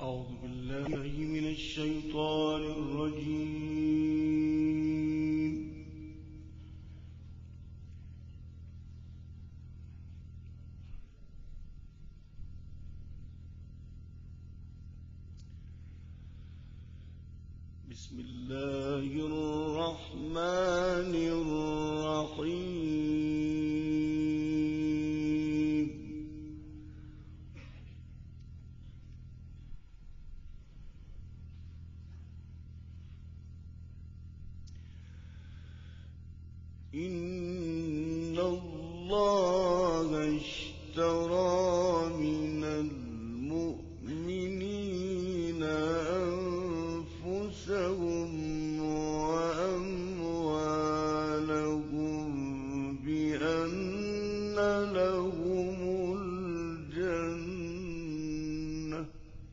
أعوذ بالله من الشيطان الرجيم. بسم الله الرحمن الرحيم. إن الله اشترى من المؤمنين أنفسهم وأموالهم بأن لهم الجنة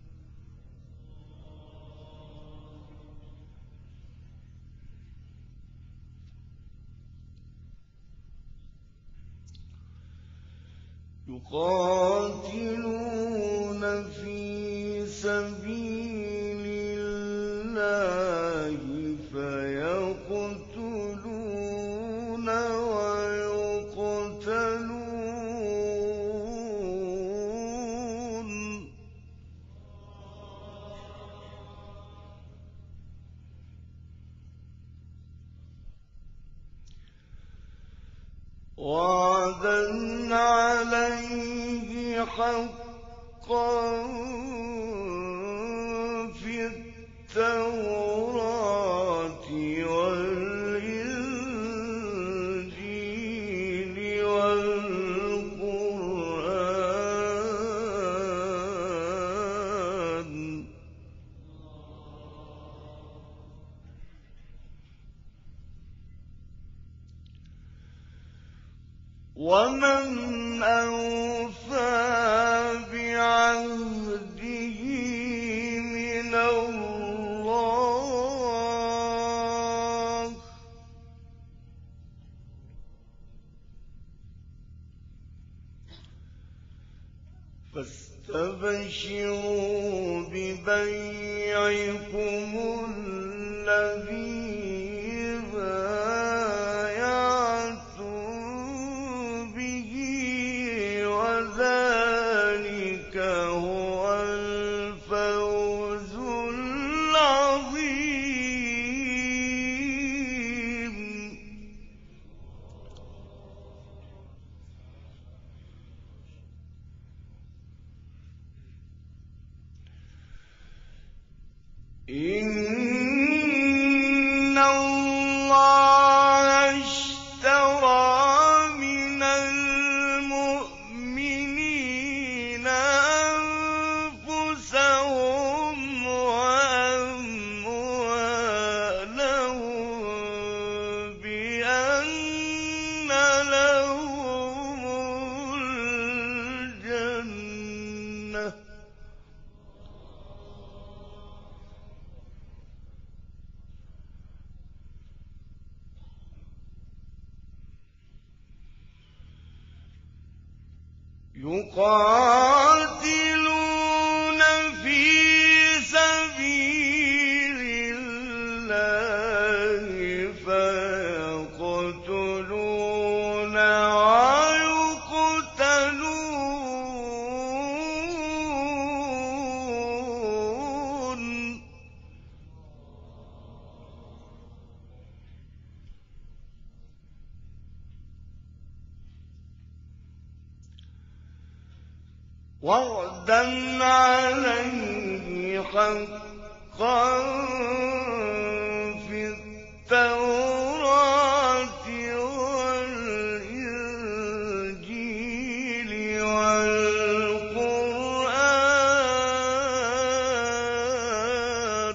يقاتلون في سبيل الله فيقتلون ويقتلون وعدا عليه حقا في التوراة والإنجيل والقرآن ومن أوفى بعهده من الله فاستبشروا ببيعكم الذي وذلك هو الفوز العظيم. إن الله اشترى من المؤمنين أنفسهم وأموالهم بأن لهم الجنة يقاتلون في سبيل الله فيقتلون ويقتلون وعدا عليه حقا في التوراة والإنجيل والقرآن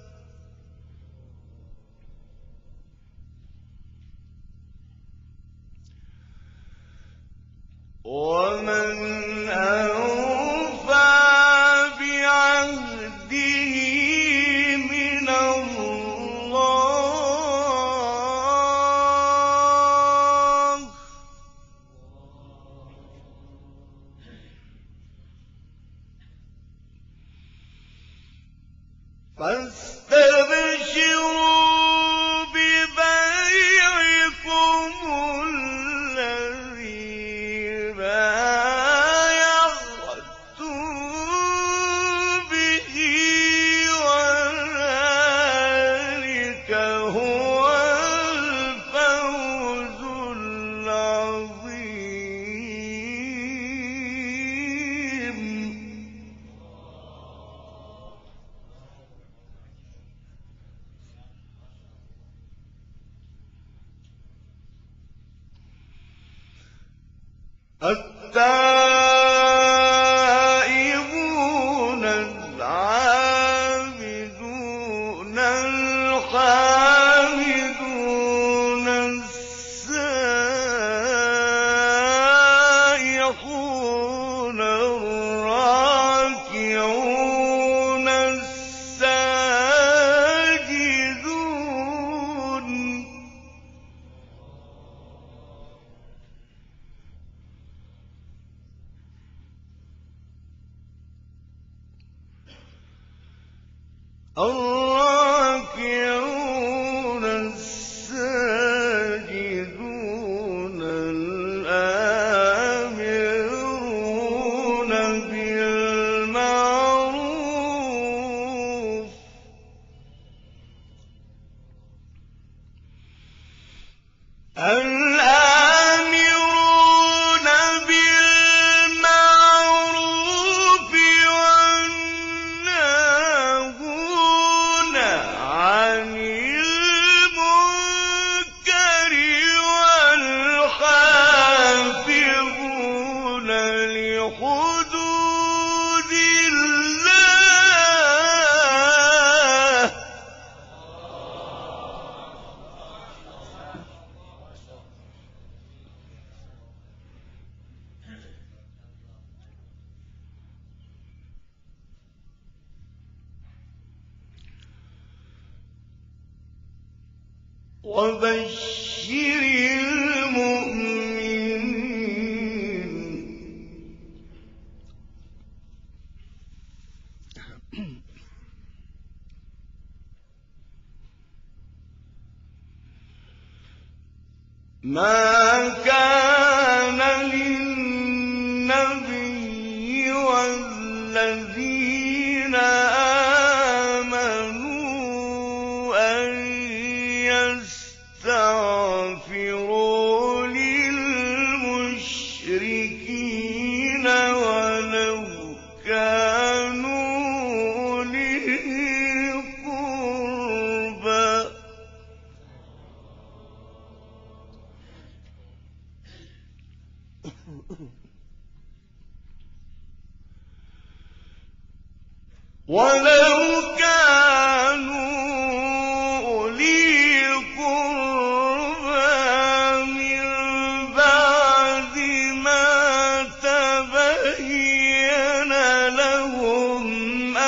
ومن أوفى بعهده من الله فاستبشروا ببيعكم الذي بايعتم به وذلك هو الفوز العظيم. التائبون العابدون الحامدون السائحون الراكعون الساجدون. الراكعون الساجدون الآمرون بالمعروف الآمرون بالمعروف والناهون عن المنكر والحافظون لحدود الله. وبشر المؤمنين. ما كان للنبي والذين آمنوا أن يستغفروا للمشركين ولو كانوا أولي قربى ولو كانوا أولي قربى من بعد ما تبين لهم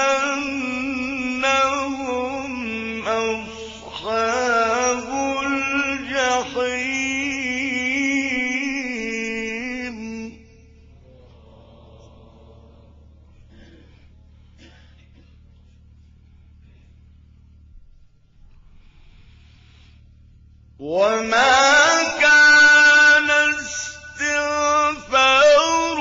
أنهم أصحاب الجحيم. وما كان استغفار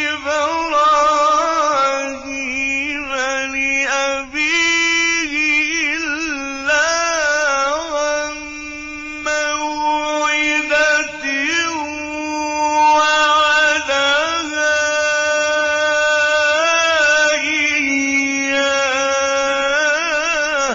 إبراهيم لأبيه إلا عن موعدة وعدها إياه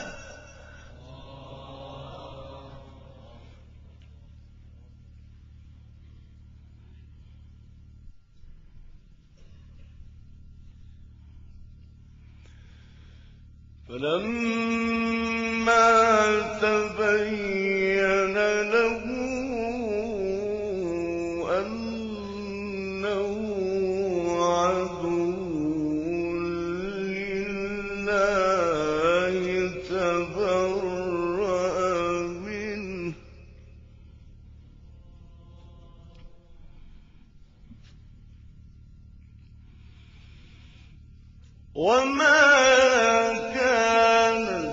فلما تبين له أنه عدو لله تبرأ منه. وما كان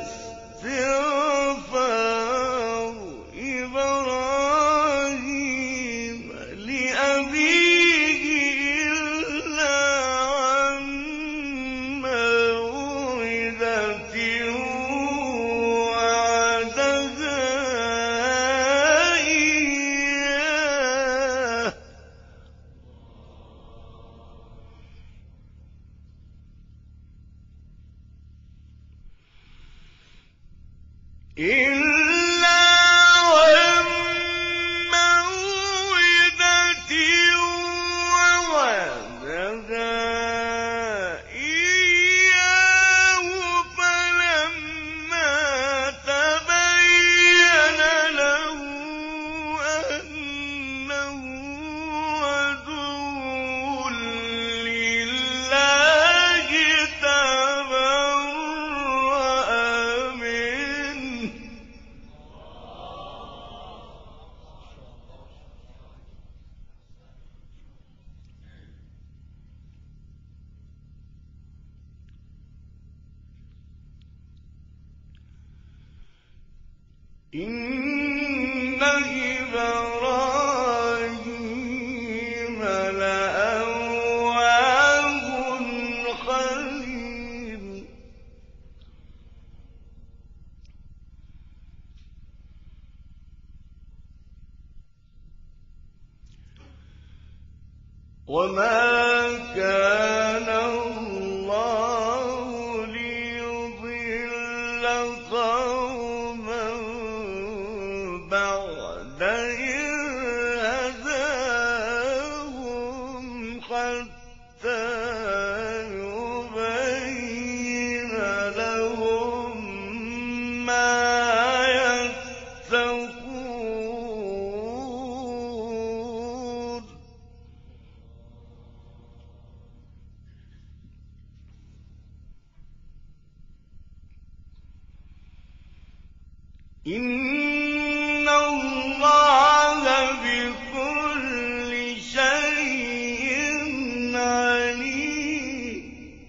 إلا وموعدة وعدها إياه فلما تبين له أنه عدو لله تبرأ منه. إن إبراهيم لأواه حليم. وما كان الله ليضل قوما بعد إذ هداهم حتى يبين لهم ما يتقون. إن الله بكل شيء عليم.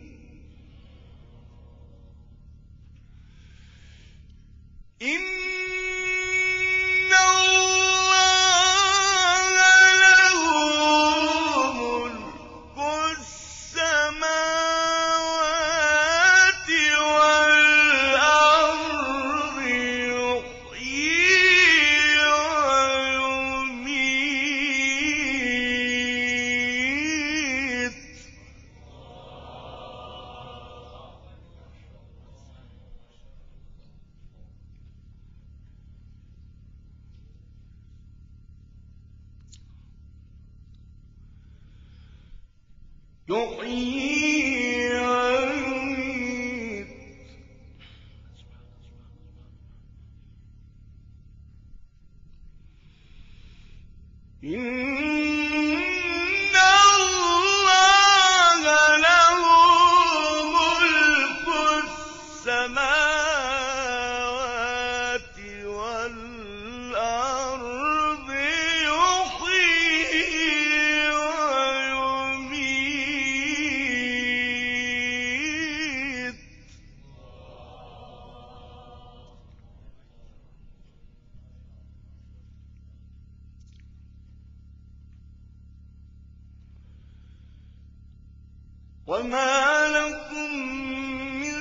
إن الله له ملك السماوات والأرض يحيي ويميت. يحيي ويميت. إن الله له ملك السماوات والأرض يحيي ويميت. وما لكم من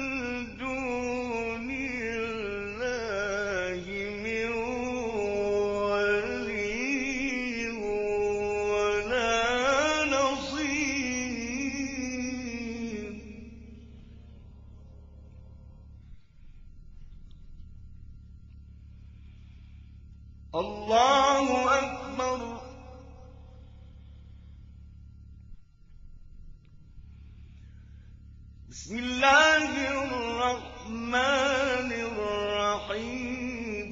دون الله من ولي ولا نصير. الله أكبر. بسم الله الرحمن الرحيم.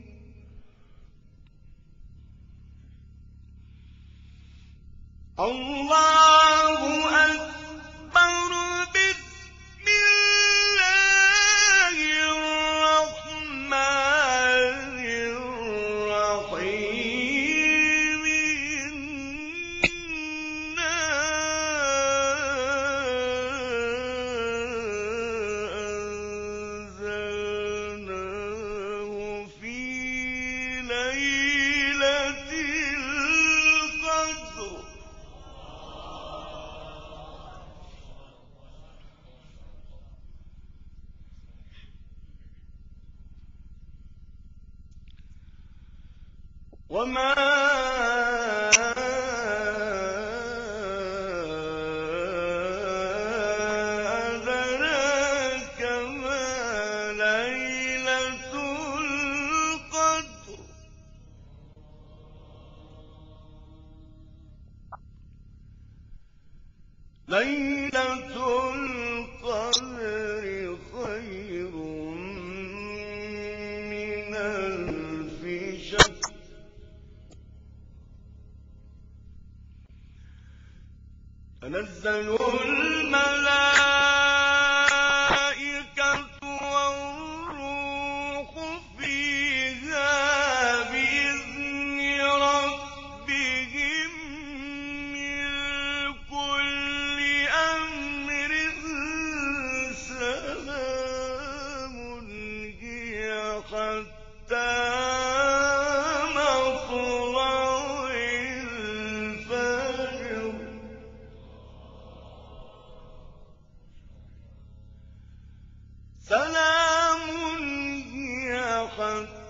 الله أكبر. بسم الله الرحمن الرحيم. إنا أنزلناه في ليلة القدر. وما أدراك ما ليلة الْمَلَائِكَةُ وَالرُّوحُ فِيهَا بِإِذْنِ رَبِّهِم مِّن كُلِّ أَمْرٍ سَلَامٌ هِيَ حَتَّىٰ مَطْلَعِ الْفَجْرِ سَلَامٌ هِيَ حَتَّىٰ